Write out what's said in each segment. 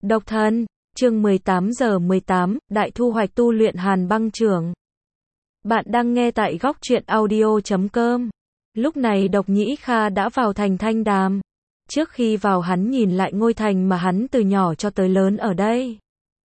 Độc thân, chương 18:18, Đại thu hoạch tu luyện Hàn Băng Chưởng. Bạn đang nghe tại góc truyện audio.com. Lúc này Độc Nhĩ Kha đã vào thành Thanh Đàm. Trước khi vào hắn nhìn lại ngôi thành mà hắn từ nhỏ cho tới lớn ở đây.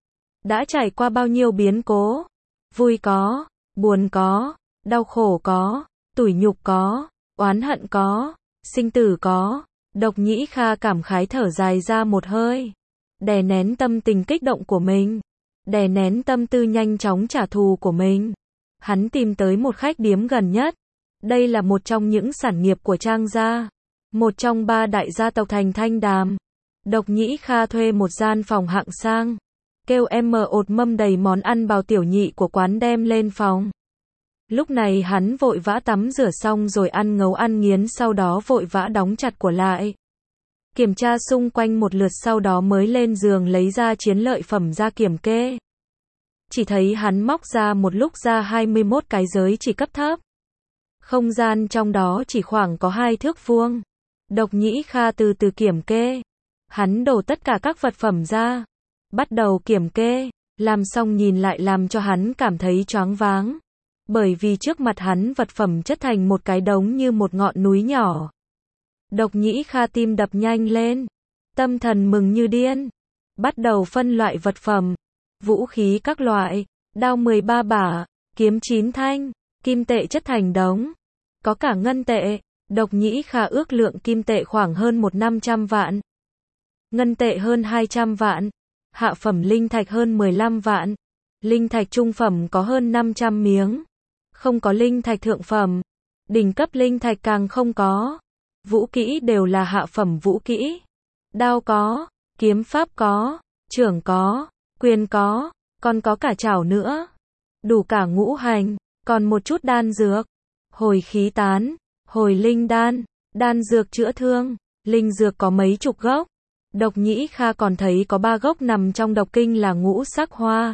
Đã trải qua bao nhiêu biến cố. Vui có, buồn có, đau khổ có, tủi nhục có, oán hận có, sinh tử có. Độc Nhĩ Kha cảm khái thở dài ra một hơi. Đè nén tâm tình kích động của mình. Đè nén tâm tư nhanh chóng trả thù của mình. Hắn tìm tới một khách điếm gần nhất. Đây là một trong những sản nghiệp của Trang gia. Một trong 3 đại gia tộc thành Thanh Đàm. Độc Nhĩ Kha thuê một gian phòng hạng sang. Kêu em ột mâm đầy món ăn bào tiểu nhị của quán đem lên phòng. Lúc này hắn vội vã tắm rửa xong rồi ăn ngấu ăn nghiến, sau đó vội vã đóng chặt của lại. Kiểm tra xung quanh một lượt sau đó mới lên giường lấy ra chiến lợi phẩm ra kiểm kê. Chỉ thấy hắn móc ra một lúc ra 21 cái giới chỉ cấp thấp. Không gian trong đó chỉ khoảng có 2 thước vuông. Độc Nhĩ Kha từ từ kiểm kê. Hắn đổ tất cả các vật phẩm ra. Bắt đầu kiểm kê. Làm xong nhìn lại làm cho hắn cảm thấy choáng váng. Bởi vì trước mặt hắn vật phẩm chất thành một cái đống như một ngọn núi nhỏ. Độc Nhĩ Kha tim đập nhanh lên. Tâm thần mừng như điên. Bắt đầu phân loại vật phẩm. Vũ khí các loại. Đao 13 bả. Kiếm 9 thanh. Kim tệ chất thành đống. Có cả ngân tệ. Độc Nhĩ Kha ước lượng kim tệ khoảng hơn 500 vạn. Ngân tệ hơn 200 vạn. Hạ phẩm linh thạch hơn 15 vạn. Linh thạch trung phẩm có hơn 500 miếng. Không có linh thạch thượng phẩm. Đỉnh cấp linh thạch càng không có. Vũ kỹ đều là hạ phẩm vũ kỹ. Đao có, kiếm pháp có, chưởng có, quyền có, còn có cả trảo nữa. Đủ cả ngũ hành, còn một chút đan dược. Hồi khí tán, hồi linh đan, đan dược chữa thương, linh dược có mấy chục gốc. Độc Nhĩ Kha còn thấy có 3 gốc nằm trong độc kinh là ngũ sắc hoa,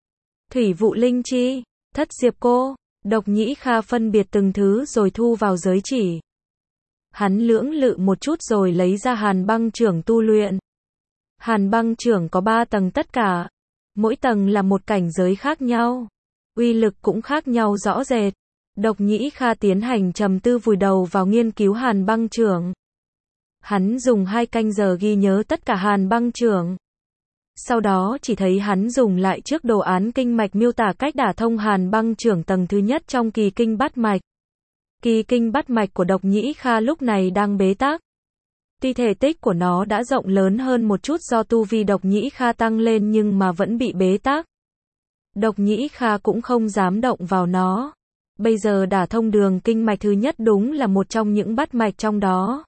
thủy vụ linh chi, thất diệp cô. Độc Nhĩ Kha phân biệt từng thứ rồi thu vào giới chỉ. Hắn lưỡng lự một chút rồi lấy ra Hàn Băng Chưởng tu luyện. Hàn Băng Chưởng có 3 tầng tất cả. Mỗi tầng là một cảnh giới khác nhau. Uy lực cũng khác nhau rõ rệt. Độc Nhĩ Kha tiến hành trầm tư vùi đầu vào nghiên cứu Hàn Băng Chưởng. Hắn dùng 2 canh giờ ghi nhớ tất cả Hàn Băng Chưởng. Sau đó chỉ thấy hắn dùng lại trước đồ án kinh mạch miêu tả cách đả thông Hàn Băng Chưởng tầng thứ nhất trong kỳ kinh bát mạch. Kỳ kinh bát mạch của Độc Nhĩ Kha lúc này đang bế tắc. Tuy thể tích của nó đã rộng lớn hơn một chút do tu vi Độc Nhĩ Kha tăng lên nhưng mà vẫn bị bế tắc. Độc Nhĩ Kha cũng không dám động vào nó. Bây giờ đả thông đường kinh mạch thứ nhất đúng là một trong những bát mạch trong đó.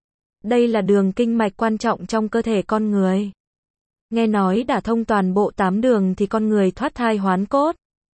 Đây là đường kinh mạch quan trọng trong cơ thể con người. Nghe nói đả thông toàn bộ 8 đường thì con người thoát thai hoán cốt.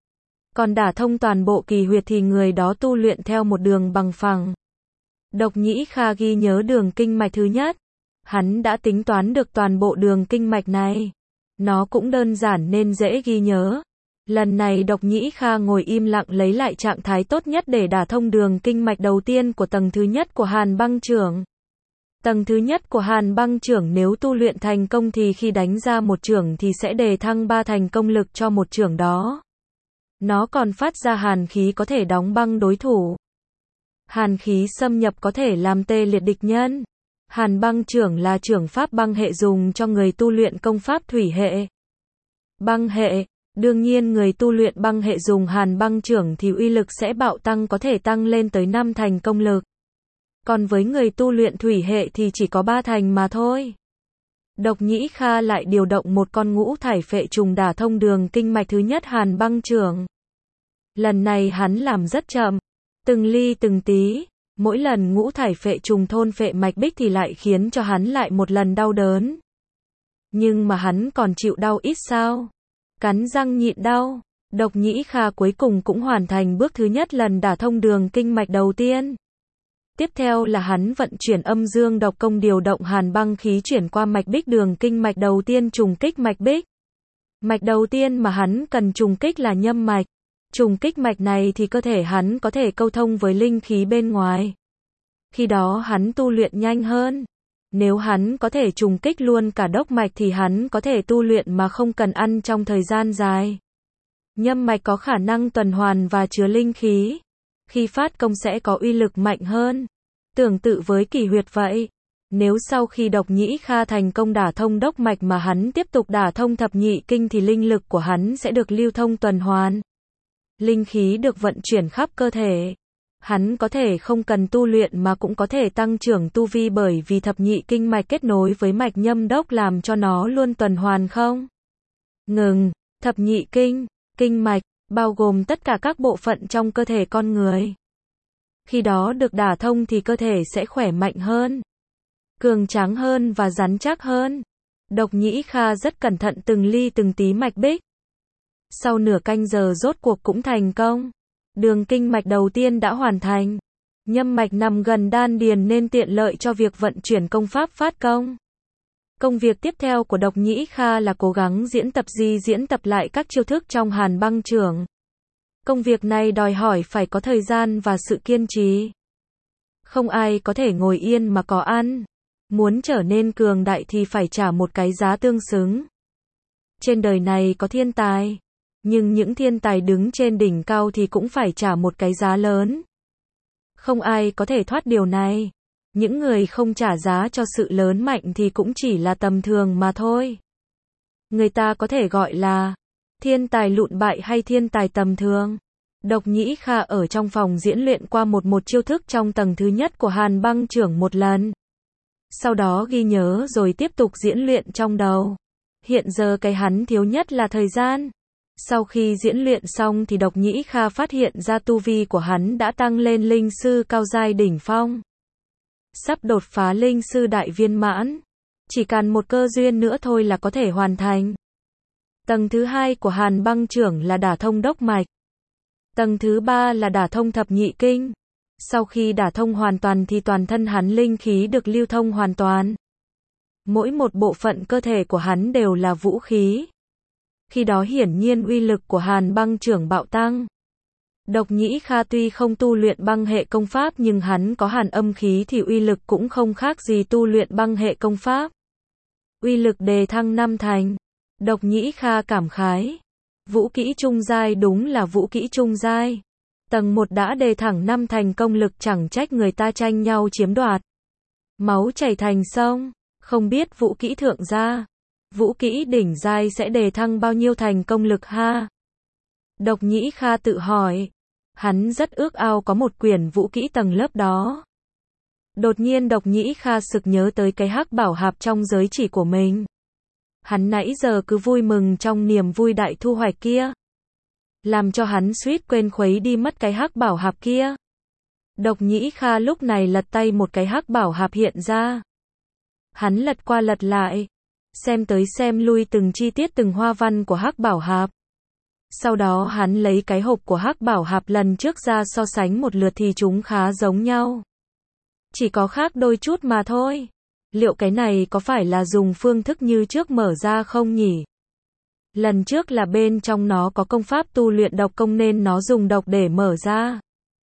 Còn đả thông toàn bộ kỳ huyệt thì người đó tu luyện theo một đường bằng phẳng. Độc Nhĩ Kha ghi nhớ đường kinh mạch thứ nhất. Hắn đã tính toán được toàn bộ đường kinh mạch này. Nó cũng đơn giản nên dễ ghi nhớ. Lần này Độc Nhĩ Kha ngồi im lặng lấy lại trạng thái tốt nhất để đả thông đường kinh mạch đầu tiên của tầng thứ nhất của Hàn Băng Chưởng. Tầng thứ nhất của Hàn Băng Chưởng nếu tu luyện thành công thì khi đánh ra một chưởng thì sẽ đề thăng 3 thành công lực cho một chưởng đó. Nó còn phát ra hàn khí có thể đóng băng đối thủ. Hàn khí xâm nhập có thể làm tê liệt địch nhân. Hàn Băng Chưởng là chưởng pháp băng hệ dùng cho người tu luyện công pháp thủy hệ. Băng hệ, đương nhiên người tu luyện băng hệ dùng Hàn Băng Chưởng thì uy lực sẽ bạo tăng, có thể tăng lên tới 5 thành công lực. Còn với người tu luyện thủy hệ thì chỉ có 3 thành mà thôi. Độc Nhĩ Kha lại điều động một con ngũ thải phệ trùng đả thông đường kinh mạch thứ nhất Hàn Băng Chưởng. Lần này hắn làm rất chậm, từng ly từng tí. Mỗi lần ngũ thải phệ trùng thôn phệ mạch bích thì lại khiến cho hắn lại một lần đau đớn. Nhưng mà hắn còn chịu đau ít sao? Cắn răng nhịn đau. Độc Nhĩ Kha cuối cùng cũng hoàn thành bước thứ nhất lần đả thông đường kinh mạch đầu tiên. Tiếp theo là hắn vận chuyển âm dương độc công điều động hàn băng khí chuyển qua mạch bích đường kinh mạch đầu tiên trùng kích mạch bích. Mạch đầu tiên mà hắn cần trùng kích là nhâm mạch. Trùng kích mạch này thì cơ thể hắn có thể câu thông với linh khí bên ngoài. Khi đó hắn tu luyện nhanh hơn. Nếu hắn có thể trùng kích luôn cả đốc mạch thì hắn có thể tu luyện mà không cần ăn trong thời gian dài. Nhâm mạch có khả năng tuần hoàn và chứa linh khí. Khi phát công sẽ có uy lực mạnh hơn. Tương tự với kỳ huyệt vậy. Nếu sau khi Độc Nhĩ Kha thành công đả thông đốc mạch mà hắn tiếp tục đả thông thập nhị kinh thì linh lực của hắn sẽ được lưu thông tuần hoàn. Linh khí được vận chuyển khắp cơ thể. Hắn có thể không cần tu luyện mà cũng có thể tăng trưởng tu vi bởi vì thập nhị kinh mạch kết nối với mạch nhâm đốc làm cho nó luôn tuần hoàn không ngừng. Thập nhị kinh, kinh mạch, bao gồm tất cả các bộ phận trong cơ thể con người. Khi đó được đả thông thì cơ thể sẽ khỏe mạnh hơn, cường tráng hơn và rắn chắc hơn. Độc Nhĩ Kha rất cẩn thận từng ly từng tí mạch bích. Sau nửa canh giờ rốt cuộc cũng thành công. Đường kinh mạch đầu tiên đã hoàn thành. Nhâm mạch nằm gần đan điền nên tiện lợi cho việc vận chuyển công pháp phát công. Công việc tiếp theo của Độc Nhĩ Kha là cố gắng diễn tập lại các chiêu thức trong Hàn Băng Chưởng. Công việc này đòi hỏi phải có thời gian và sự kiên trì. Không ai có thể ngồi yên mà có ăn. Muốn trở nên cường đại thì phải trả một cái giá tương xứng. Trên đời này có thiên tài. Nhưng những thiên tài đứng trên đỉnh cao thì cũng phải trả một cái giá lớn. Không ai có thể thoát điều này. Những người không trả giá cho sự lớn mạnh thì cũng chỉ là tầm thường mà thôi. Người ta có thể gọi là thiên tài lụn bại hay thiên tài tầm thường. Độc Nhĩ Kha ở trong phòng diễn luyện qua một chiêu thức trong tầng thứ nhất của Hàn Băng Chưởng một lần. Sau đó ghi nhớ rồi tiếp tục diễn luyện trong đầu. Hiện giờ cái hắn thiếu nhất là thời gian. Sau khi diễn luyện xong thì Độc Nhĩ Kha phát hiện ra tu vi của hắn đã tăng lên linh sư cao giai đỉnh phong. Sắp đột phá linh sư đại viên mãn. Chỉ cần một cơ duyên nữa thôi là có thể hoàn thành. Tầng thứ hai của Hàn Băng Chưởng là đả thông đốc mạch. Tầng thứ ba là đả thông thập nhị kinh. Sau khi đả thông hoàn toàn thì toàn thân hắn linh khí được lưu thông hoàn toàn. Mỗi một bộ phận cơ thể của hắn đều là vũ khí. Khi đó hiển nhiên uy lực của Hàn Băng Chưởng bạo tăng. Độc Nhĩ Kha tuy không tu luyện băng hệ công pháp nhưng hắn có hàn âm khí thì uy lực cũng không khác gì tu luyện băng hệ công pháp. Uy lực đề thăng 5 thành. Độc Nhĩ Kha cảm khái. Vũ kỹ trung giai đúng là vũ kỹ trung giai. Tầng 1 đã đề thẳng 5 thành công lực chẳng trách người ta tranh nhau chiếm đoạt. Máu chảy thành sông, không biết vũ kỹ thượng gia. Vũ kỹ đỉnh giai sẽ đề thăng bao nhiêu thành công lực ha? Độc Nhĩ Kha tự hỏi. Hắn rất ước ao có một quyển vũ kỹ tầng lớp đó. Đột nhiên Độc Nhĩ Kha sực nhớ tới cái hắc bảo hạp trong giới chỉ của mình. Hắn nãy giờ cứ vui mừng trong niềm vui đại thu hoạch kia. Làm cho hắn suýt quên khuấy đi mất cái hắc bảo hạp kia. Độc Nhĩ Kha lúc này lật tay một cái hắc bảo hạp hiện ra. Hắn lật qua lật lại. Xem tới xem lui từng chi tiết từng hoa văn của hắc bảo hạp. Sau đó hắn lấy cái hộp của hắc bảo hạp lần trước ra so sánh một lượt thì chúng khá giống nhau. Chỉ có khác đôi chút mà thôi. Liệu cái này có phải là dùng phương thức như trước mở ra không nhỉ? Lần trước là bên trong nó có công pháp tu luyện độc công nên nó dùng độc để mở ra.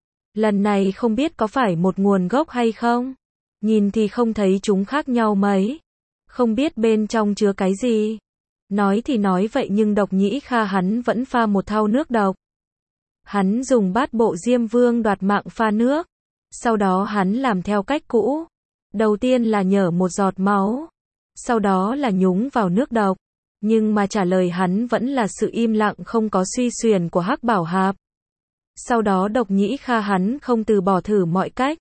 Lần này không biết có phải một nguồn gốc hay không? Nhìn thì không thấy chúng khác nhau mấy. Không biết bên trong chứa cái gì. Nói thì nói vậy nhưng Độc Nhĩ Kha hắn vẫn pha một thau nước độc. Hắn dùng bát bộ Diêm Vương đoạt mạng pha nước. Sau đó hắn làm theo cách cũ. Đầu tiên là nhở một giọt máu. Sau đó là nhúng vào nước độc. Nhưng mà trả lời hắn vẫn là sự im lặng không có suy xuyển của hắc bảo hạp. Sau đó Độc Nhĩ Kha hắn không từ bỏ thử mọi cách.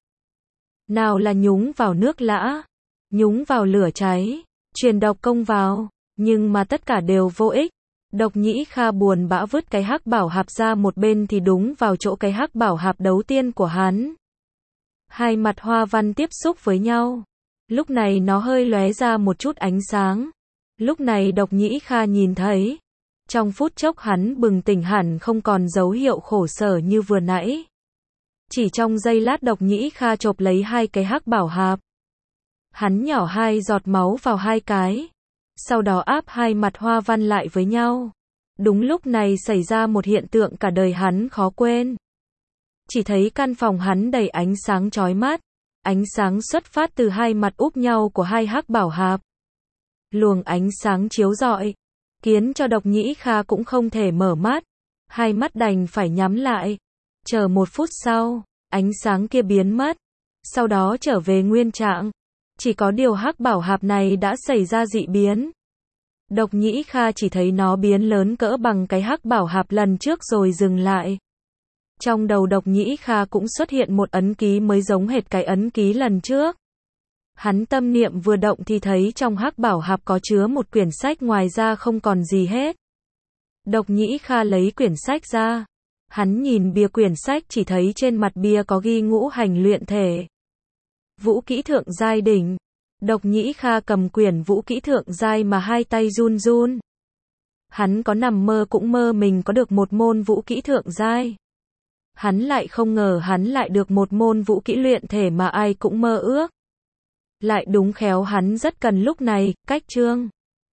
Nào là nhúng vào nước lã. Nhúng vào lửa cháy. Truyền độc công vào. Nhưng mà tất cả đều vô ích. Độc Nhĩ Kha buồn bã vứt cái hắc bảo hạp ra một bên thì đúng vào chỗ cái hắc bảo hạp đầu tiên của hắn. Hai mặt hoa văn tiếp xúc với nhau. Lúc này nó hơi lóe ra một chút ánh sáng. Lúc này Độc Nhĩ Kha nhìn thấy. Trong phút chốc hắn bừng tỉnh hẳn không còn dấu hiệu khổ sở như vừa nãy. Chỉ trong giây lát Độc Nhĩ Kha chộp lấy hai cái hắc bảo hạp. Hắn nhỏ hai giọt máu vào hai cái. Sau đó áp hai mặt hoa văn lại với nhau. Đúng lúc này xảy ra một hiện tượng cả đời hắn khó quên. Chỉ thấy căn phòng hắn đầy ánh sáng chói mắt. Ánh sáng xuất phát từ hai mặt úp nhau của hai hắc bảo hạp. Luồng ánh sáng chiếu rọi, khiến cho Độc Nhĩ Kha cũng không thể mở mắt. Hai mắt đành phải nhắm lại. Chờ 1 phút sau, ánh sáng kia biến mất. Sau đó trở về nguyên trạng. Chỉ có điều hắc bảo hạp này đã xảy ra dị biến. Độc Nhĩ Kha chỉ thấy nó biến lớn cỡ bằng cái hắc bảo hạp lần trước rồi dừng lại. Trong đầu Độc Nhĩ Kha cũng xuất hiện một ấn ký mới giống hệt cái ấn ký lần trước. Hắn tâm niệm vừa động thì thấy trong hắc bảo hạp có chứa một quyển sách, ngoài ra không còn gì hết. Độc Nhĩ Kha lấy quyển sách ra. Hắn nhìn bìa quyển sách chỉ thấy trên mặt bìa có ghi ngũ hành luyện thể. Vũ kỹ thượng giai đỉnh. Độc Nhĩ Kha cầm quyển vũ kỹ thượng giai mà hai tay run run. Hắn có nằm mơ cũng mơ mình có được một môn vũ kỹ thượng giai. Hắn lại không ngờ hắn lại được một môn vũ kỹ luyện thể mà ai cũng mơ ước. Lại đúng khéo hắn rất cần lúc này, cách chương.